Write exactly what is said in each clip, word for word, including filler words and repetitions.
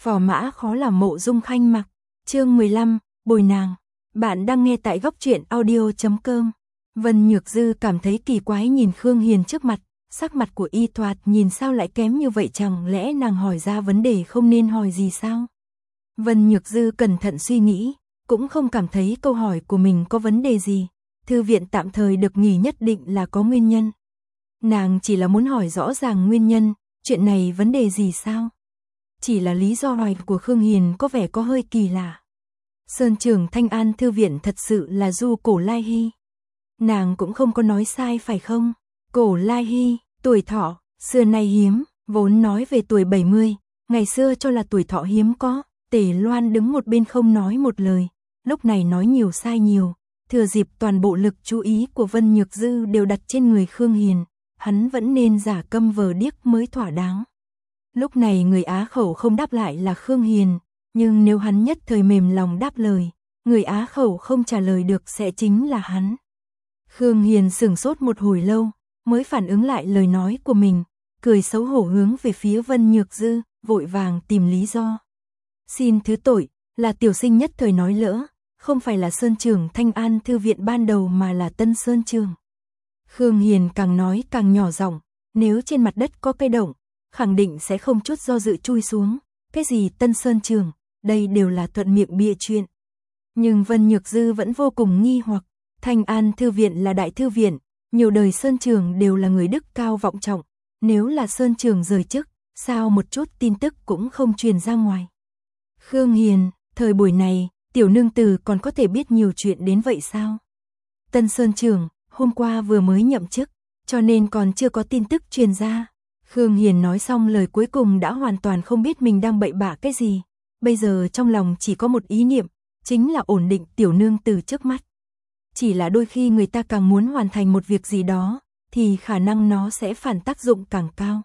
Phò mã khó làm mộ dung khanh mặc. Chương mười lăm, bồi nàng. Bạn đang nghe tại góc truyện audio chấm com. Vân Nhược Dư cảm thấy kỳ quái nhìn Khương Hiền trước mặt, sắc mặt của y thoạt nhìn sao lại kém như vậy, chẳng lẽ nàng hỏi ra vấn đề không nên hỏi gì sao? Vân Nhược Dư cẩn thận suy nghĩ, cũng không cảm thấy câu hỏi của mình có vấn đề gì. Thư viện tạm thời được nghỉ nhất định là có nguyên nhân. Nàng chỉ là muốn hỏi rõ ràng nguyên nhân, chuyện này vấn đề gì sao? Chỉ là lý do hỏi của Khương Hiền có vẻ có hơi kỳ lạ. Sơn trưởng Thanh An Thư viện thật sự là Du Cổ Lai Hy. Nàng cũng không có nói sai phải không? Cổ Lai Hy, tuổi thọ, xưa nay hiếm, vốn nói về tuổi bảy mươi, ngày xưa cho là tuổi thọ hiếm có. Tề Loan đứng một bên không nói một lời, lúc này nói nhiều sai nhiều, thừa dịp toàn bộ lực chú ý của Vân Nhược Dư đều đặt trên người Khương Hiền, hắn vẫn nên giả câm vờ điếc mới thỏa đáng. Lúc này người Á khẩu không đáp lại là Khương Hiền, nhưng nếu hắn nhất thời mềm lòng đáp lời, người Á khẩu không trả lời được sẽ chính là hắn. Khương Hiền sửng sốt một hồi lâu, mới phản ứng lại lời nói của mình, cười xấu hổ hướng về phía Vân Nhược Dư, vội vàng tìm lý do. Xin thứ tội, là tiểu sinh nhất thời nói lỡ, không phải là Sơn trưởng Thanh An Thư viện ban đầu mà là Tân Sơn trường. Khương Hiền càng nói càng nhỏ giọng, nếu trên mặt đất có cây động, khẳng định sẽ không chút do dự chui xuống. Cái gì Tân Sơn trường, đây đều là thuận miệng bịa chuyện. Nhưng Vân Nhược Dư vẫn vô cùng nghi hoặc, Thanh An Thư viện là đại thư viện, nhiều đời Sơn trường đều là người đức cao vọng trọng, nếu là Sơn trường rời chức, sao một chút tin tức cũng không truyền ra ngoài. Khương Hiền, thời buổi này, tiểu nương tử còn có thể biết nhiều chuyện đến vậy sao? Tân Sơn trường, hôm qua vừa mới nhậm chức, cho nên còn chưa có tin tức truyền ra. Khương Hiền nói xong lời cuối cùng đã hoàn toàn không biết mình đang bậy bạ cái gì. Bây giờ trong lòng chỉ có một ý niệm, chính là ổn định tiểu nương tử trước mắt. Chỉ là đôi khi người ta càng muốn hoàn thành một việc gì đó, thì khả năng nó sẽ phản tác dụng càng cao.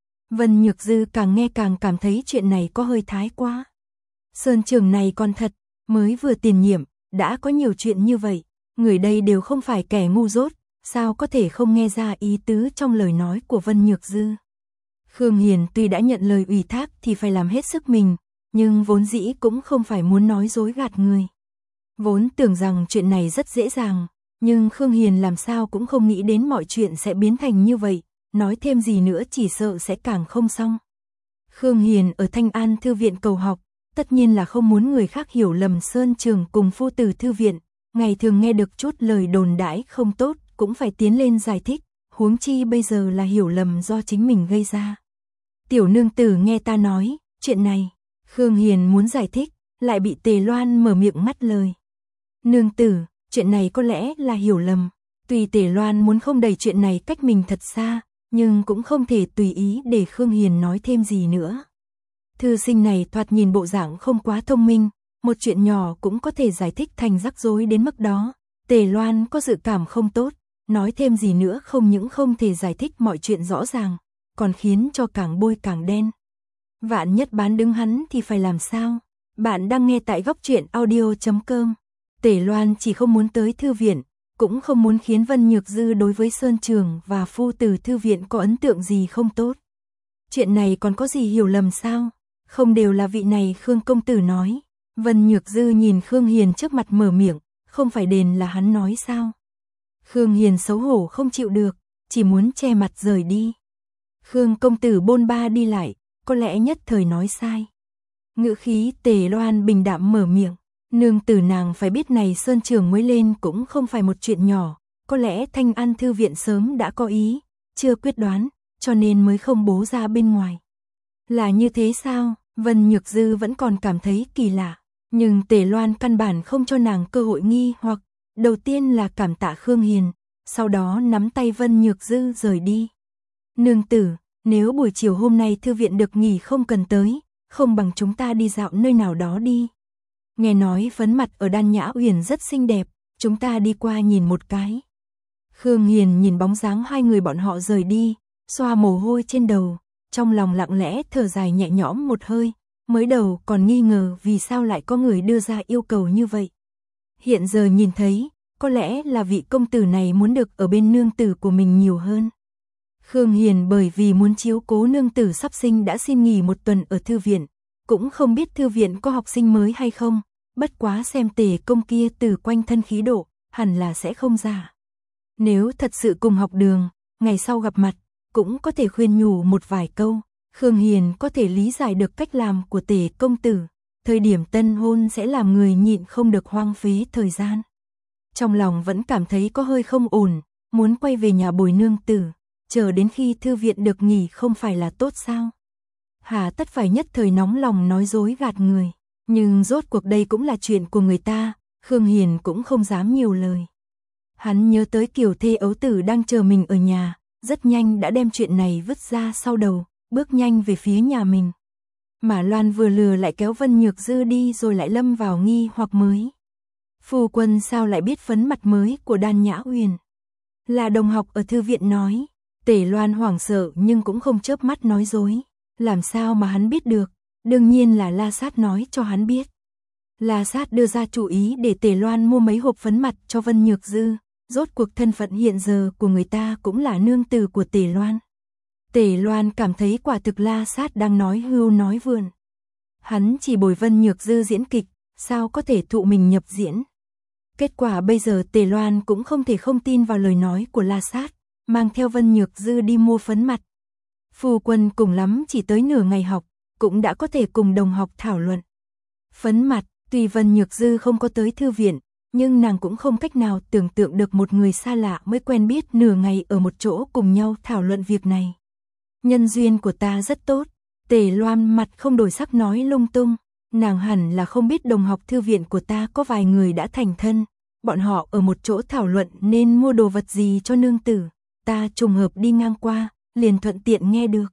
Vân Nhược Dư càng nghe càng cảm thấy chuyện này có hơi thái quá. Sơn trường này còn thật, mới vừa tiền nhiệm, đã có nhiều chuyện như vậy. Người đây đều không phải kẻ ngu dốt, sao có thể không nghe ra ý tứ trong lời nói của Vân Nhược Dư. Khương Hiền tuy đã nhận lời ủy thác thì phải làm hết sức mình, nhưng vốn dĩ cũng không phải muốn nói dối gạt người. Vốn tưởng rằng chuyện này rất dễ dàng, nhưng Khương Hiền làm sao cũng không nghĩ đến mọi chuyện sẽ biến thành như vậy, nói thêm gì nữa chỉ sợ sẽ càng không xong. Khương Hiền ở Thanh An Thư viện cầu học, tất nhiên là không muốn người khác hiểu lầm Sơn trường cùng Phu Tử Thư viện, ngày thường nghe được chút lời đồn đãi không tốt cũng phải tiến lên giải thích, huống chi bây giờ là hiểu lầm do chính mình gây ra. Tiểu nương tử nghe ta nói, chuyện này, Khương Hiền muốn giải thích, lại bị Tề Loan mở miệng ngắt lời. Nương tử, chuyện này có lẽ là hiểu lầm, tuy Tề Loan muốn không đẩy chuyện này cách mình thật xa, nhưng cũng không thể tùy ý để Khương Hiền nói thêm gì nữa. Thư sinh này thoạt nhìn bộ dạng không quá thông minh, một chuyện nhỏ cũng có thể giải thích thành rắc rối đến mức đó. Tề Loan có dự cảm không tốt, nói thêm gì nữa không những không thể giải thích mọi chuyện rõ ràng, còn khiến cho càng bôi càng đen. Vạn nhất bán đứng hắn thì phải làm sao? Bạn đang nghe tại góc truyện audio chấm com. Tề Loan chỉ không muốn tới thư viện, cũng không muốn khiến Vân Nhược Dư đối với Sơn trường và Phu Tử Thư viện có ấn tượng gì không tốt. Chuyện này còn có gì hiểu lầm sao? Không đều là vị này Khương công tử nói. Vân Nhược Dư nhìn Khương Hiền trước mặt mở miệng, không phải đền là hắn nói sao? Khương Hiền xấu hổ không chịu được, chỉ muốn che mặt rời đi. Khương công tử bôn ba đi lại, có lẽ nhất thời nói sai. Ngữ khí Tề Loan bình đạm mở miệng, nương tử nàng phải biết này Sơn trường mới lên cũng không phải một chuyện nhỏ, có lẽ Thanh An Thư viện sớm đã có ý, chưa quyết đoán, cho nên mới không bố ra bên ngoài. Là như thế sao? Vân Nhược Dư vẫn còn cảm thấy kỳ lạ, nhưng Tề Loan căn bản không cho nàng cơ hội nghi hoặc, đầu tiên là cảm tạ Khương Hiền, sau đó nắm tay Vân Nhược Dư rời đi. Nương tử, nếu buổi chiều hôm nay thư viện được nghỉ không cần tới, không bằng chúng ta đi dạo nơi nào đó đi. Nghe nói phấn mặt ở Đan Nhã Uyển rất xinh đẹp, chúng ta đi qua nhìn một cái. Khương Hiền nhìn bóng dáng hai người bọn họ rời đi, xoa mồ hôi trên đầu, trong lòng lặng lẽ thở dài nhẹ nhõm một hơi, mới đầu còn nghi ngờ vì sao lại có người đưa ra yêu cầu như vậy. Hiện giờ nhìn thấy, có lẽ là vị công tử này muốn được ở bên nương tử của mình nhiều hơn. Khương Hiền bởi vì muốn chiếu cố nương tử sắp sinh đã xin nghỉ một tuần ở thư viện, cũng không biết thư viện có học sinh mới hay không, bất quá xem Tề công kia từ quanh thân khí độ, hẳn là sẽ không giả. Nếu thật sự cùng học đường, ngày sau gặp mặt, cũng có thể khuyên nhủ một vài câu, Khương Hiền có thể lý giải được cách làm của Tề công tử, thời điểm tân hôn sẽ làm người nhịn không được hoang phí thời gian. Trong lòng vẫn cảm thấy có hơi không ổn, muốn quay về nhà bồi nương tử, chờ đến khi thư viện được nghỉ không phải là tốt sao? Hà tất phải nhất thời nóng lòng nói dối gạt người, nhưng rốt cuộc đây cũng là chuyện của người ta, Khương Hiền cũng không dám nhiều lời. Hắn nhớ tới Kiều Thê ấu tử đang chờ mình ở nhà, rất nhanh đã đem chuyện này vứt ra sau đầu, bước nhanh về phía nhà mình. Mã Loan vừa lừa lại kéo Vân Nhược Dư đi rồi lại lâm vào nghi hoặc mới. Phu quân sao lại biết phấn mặt mới của Đan Nhã Huyền? Là đồng học ở thư viện nói. Tề Loan hoảng sợ nhưng cũng không chớp mắt nói dối. Làm sao mà hắn biết được? Đương nhiên là La Sát nói cho hắn biết. La Sát đưa ra chủ ý để Tề Loan mua mấy hộp phấn mặt cho Vân Nhược Dư. Rốt cuộc thân phận hiện giờ của người ta cũng là nương tử của Tề Loan. Tề Loan cảm thấy quả thực La Sát đang nói hưu nói vượn. Hắn chỉ bồi Vân Nhược Dư diễn kịch, sao có thể thụ mình nhập diễn. Kết quả bây giờ Tề Loan cũng không thể không tin vào lời nói của La Sát, mang theo Vân Nhược Dư đi mua phấn mặt. Phu quân cùng lắm chỉ tới nửa ngày học, cũng đã có thể cùng đồng học thảo luận. Phấn mặt, tuy Vân Nhược Dư không có tới thư viện, nhưng nàng cũng không cách nào tưởng tượng được một người xa lạ mới quen biết nửa ngày ở một chỗ cùng nhau thảo luận việc này. Nhân duyên của ta rất tốt. Tề Loan mặt không đổi sắc nói lung tung, nàng hẳn là không biết đồng học thư viện của ta có vài người đã thành thân, bọn họ ở một chỗ thảo luận nên mua đồ vật gì cho nương tử, ta trùng hợp đi ngang qua, liền thuận tiện nghe được.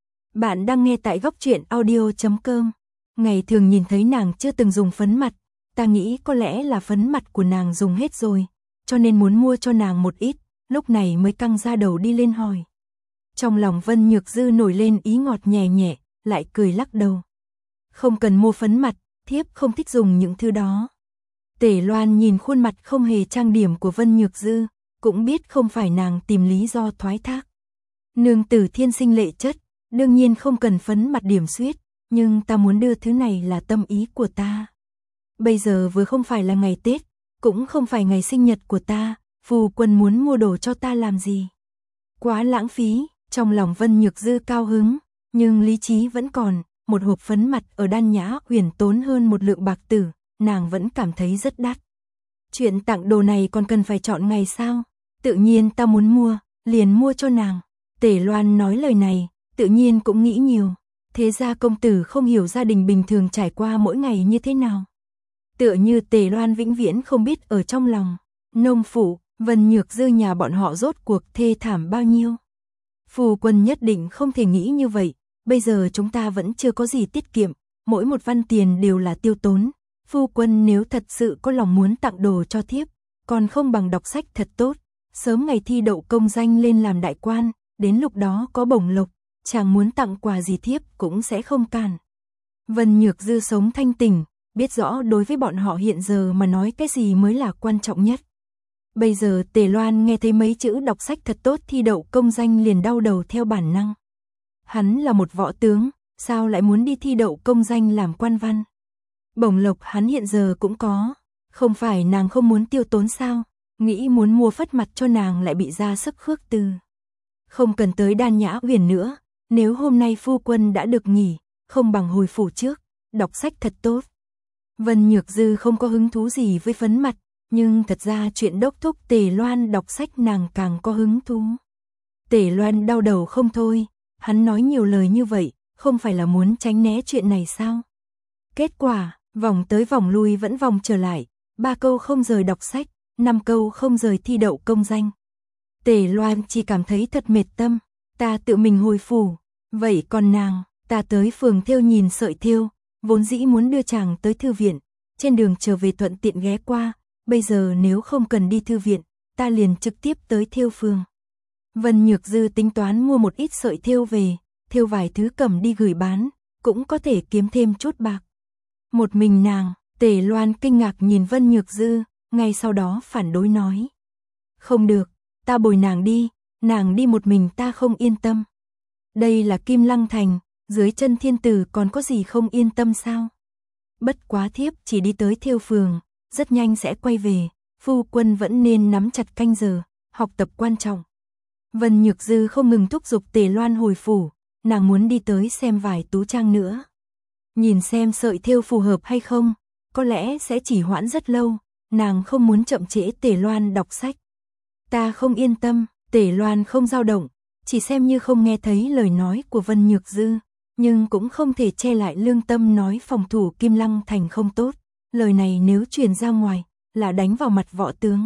Bạn đang nghe tại góc truyện audio chấm com. Ngày thường nhìn thấy nàng chưa từng dùng phấn mặt, ta nghĩ có lẽ là phấn mặt của nàng dùng hết rồi, cho nên muốn mua cho nàng một ít, lúc này mới căng ra đầu đi lên hỏi. Trong lòng Vân Nhược Dư nổi lên ý ngọt nhẹ nhẹ, lại cười lắc đầu. Không cần mua phấn mặt, thiếp không thích dùng những thứ đó. Tề Loan nhìn khuôn mặt không hề trang điểm của Vân Nhược Dư, cũng biết không phải nàng tìm lý do thoái thác. Nương tử thiên sinh lệ chất, đương nhiên không cần phấn mặt điểm xuyết, nhưng ta muốn đưa thứ này là tâm ý của ta. Bây giờ vừa không phải là ngày Tết, cũng không phải ngày sinh nhật của ta, phu quân muốn mua đồ cho ta làm gì? Quá lãng phí. Trong lòng Vân Nhược Dư cao hứng, nhưng lý trí vẫn còn, một hộp phấn mặt ở Đan Nhã Huyền tốn hơn một lượng bạc tử, nàng vẫn cảm thấy rất đắt. Chuyện tặng đồ này còn cần phải chọn ngày sao? Tự nhiên ta muốn mua, liền mua cho nàng. Tề Loan nói lời này, tự nhiên cũng nghĩ nhiều. Thế ra công tử không hiểu gia đình bình thường trải qua mỗi ngày như thế nào. Tựa như Tề Loan vĩnh viễn không biết ở trong lòng. Nông phủ, Vân Nhược Dư nhà bọn họ rốt cuộc thê thảm bao nhiêu. Phu quân nhất định không thể nghĩ như vậy, bây giờ chúng ta vẫn chưa có gì tiết kiệm, mỗi một văn tiền đều là tiêu tốn. Phu quân nếu thật sự có lòng muốn tặng đồ cho thiếp, còn không bằng đọc sách thật tốt, sớm ngày thi đậu công danh lên làm đại quan, đến lúc đó có bổng lộc, chàng muốn tặng quà gì thiếp cũng sẽ không cản. Vân Nhược Dư sống thanh tỉnh, biết rõ đối với bọn họ hiện giờ mà nói cái gì mới là quan trọng nhất. Bây giờ Tề Loan nghe thấy mấy chữ đọc sách thật tốt thi đậu công danh liền đau đầu theo bản năng. Hắn là một võ tướng, sao lại muốn đi thi đậu công danh làm quan văn? Bổng lộc hắn hiện giờ cũng có, không phải nàng không muốn tiêu tốn sao, nghĩ muốn mua phất mặt cho nàng lại bị ra sức khước từ. Không cần tới Đan Nhã Huyền nữa, nếu hôm nay phu quân đã được nghỉ, không bằng hồi phủ trước, đọc sách thật tốt. Vân Nhược Dư không có hứng thú gì với phấn mặt, nhưng thật ra chuyện đốc thúc Tề Loan đọc sách nàng càng có hứng thú. Tề Loan đau đầu không thôi, hắn nói nhiều lời như vậy, không phải là muốn tránh né chuyện này sao? Kết quả, vòng tới vòng lui vẫn vòng trở lại, ba câu không rời đọc sách, năm câu không rời thi đậu công danh. Tề Loan chỉ cảm thấy thật mệt tâm, ta tự mình hồi phủ, vậy còn nàng, ta tới phường thêu nhìn sợi thêu, vốn dĩ muốn đưa chàng tới thư viện, trên đường trở về thuận tiện ghé qua. Bây giờ nếu không cần đi thư viện, ta liền trực tiếp tới thêu phường. Vân Nhược Dư tính toán mua một ít sợi thêu về, thêu vài thứ cầm đi gửi bán, cũng có thể kiếm thêm chút bạc. Một mình nàng, Tề Loan kinh ngạc nhìn Vân Nhược Dư, ngay sau đó phản đối nói. Không được, ta bồi nàng đi, nàng đi một mình ta không yên tâm. Đây là Kim Lăng Thành, dưới chân thiên tử còn có gì không yên tâm sao? Bất quá thiếp chỉ đi tới thêu phường, rất nhanh sẽ quay về, phu quân vẫn nên nắm chặt canh giờ, học tập quan trọng. Vân Nhược Dư không ngừng thúc giục Tề Loan hồi phủ, nàng muốn đi tới xem vài tú trang nữa. Nhìn xem sợi thêu phù hợp hay không, có lẽ sẽ chỉ hoãn rất lâu, nàng không muốn chậm trễ Tề Loan đọc sách. Ta không yên tâm, Tề Loan không dao động, chỉ xem như không nghe thấy lời nói của Vân Nhược Dư, nhưng cũng không thể che lại lương tâm nói phòng thủ Kim Lăng Thành không tốt, lời này nếu truyền ra ngoài, là đánh vào mặt võ tướng.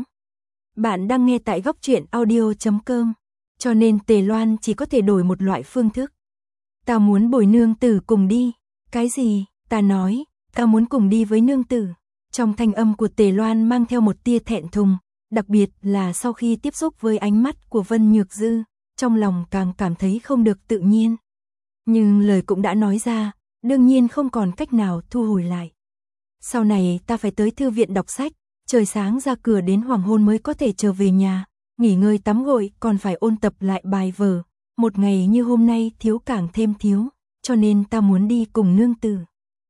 Bạn đang nghe tại góc truyện audio chấm com, cho nên Tề Loan chỉ có thể đổi một loại phương thức. Ta muốn bồi nương tử cùng đi. Cái gì? Ta nói, ta muốn cùng đi với nương tử. Trong thanh âm của Tề Loan mang theo một tia thẹn thùng, đặc biệt là sau khi tiếp xúc với ánh mắt của Vân Nhược Dư, trong lòng càng cảm thấy không được tự nhiên. Nhưng lời cũng đã nói ra, đương nhiên không còn cách nào thu hồi lại. Sau này ta phải tới thư viện đọc sách, trời sáng ra cửa đến hoàng hôn mới có thể trở về nhà, nghỉ ngơi tắm gội còn phải ôn tập lại bài vở. Một ngày như hôm nay thiếu càng thêm thiếu, cho nên ta muốn đi cùng nương tử.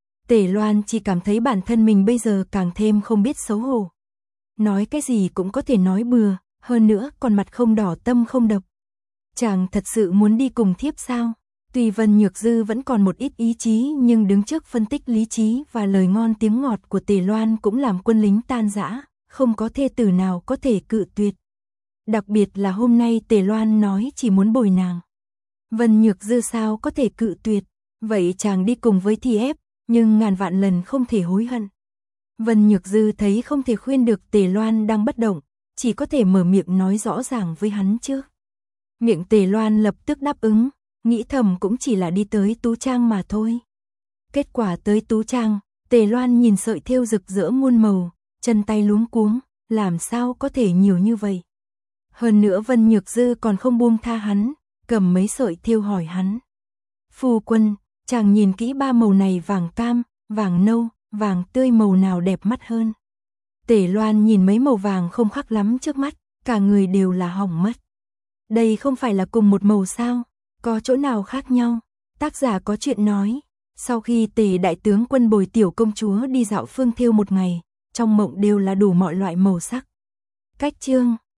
Tề Loan chỉ cảm thấy bản thân mình bây giờ càng thêm không biết xấu hổ. Nói cái gì cũng có thể nói bừa, hơn nữa còn mặt không đỏ tâm không độc. Chàng thật sự muốn đi cùng thiếp sao? Tuy Vân Nhược Dư vẫn còn một ít ý chí nhưng đứng trước phân tích lý trí và lời ngon tiếng ngọt của Tề Loan cũng làm quân lính tan rã, không có thê tử nào có thể cự tuyệt. Đặc biệt là hôm nay Tề Loan nói chỉ muốn bồi nàng. Vân Nhược Dư sao có thể cự tuyệt, vậy chàng đi cùng với thì ép, nhưng ngàn vạn lần không thể hối hận. Vân Nhược Dư thấy không thể khuyên được Tề Loan đang bất động, chỉ có thể mở miệng nói rõ ràng với hắn trước. Miệng Tề Loan lập tức đáp ứng, nghĩ thầm cũng chỉ là đi tới tú trang mà thôi. Kết quả tới tú trang, Tề Loan nhìn sợi thêu rực rỡ muôn màu, chân tay luống cuống, làm sao có thể nhiều như vậy. Hơn nữa Vân Nhược Dư còn không buông tha hắn, cầm mấy sợi thêu hỏi hắn. Phu quân, chàng nhìn kỹ ba màu này vàng cam, vàng nâu, vàng tươi màu nào đẹp mắt hơn. Tề Loan nhìn mấy màu vàng không khác lắm trước mắt, cả người đều là hỏng mất. Đây không phải là cùng một màu sao, có chỗ nào khác nhau? Tác giả có chuyện nói, sau khi Tề đại tướng quân bồi tiểu công chúa đi dạo phương thêu một ngày, trong mộng đều là đủ mọi loại màu sắc. Cách chương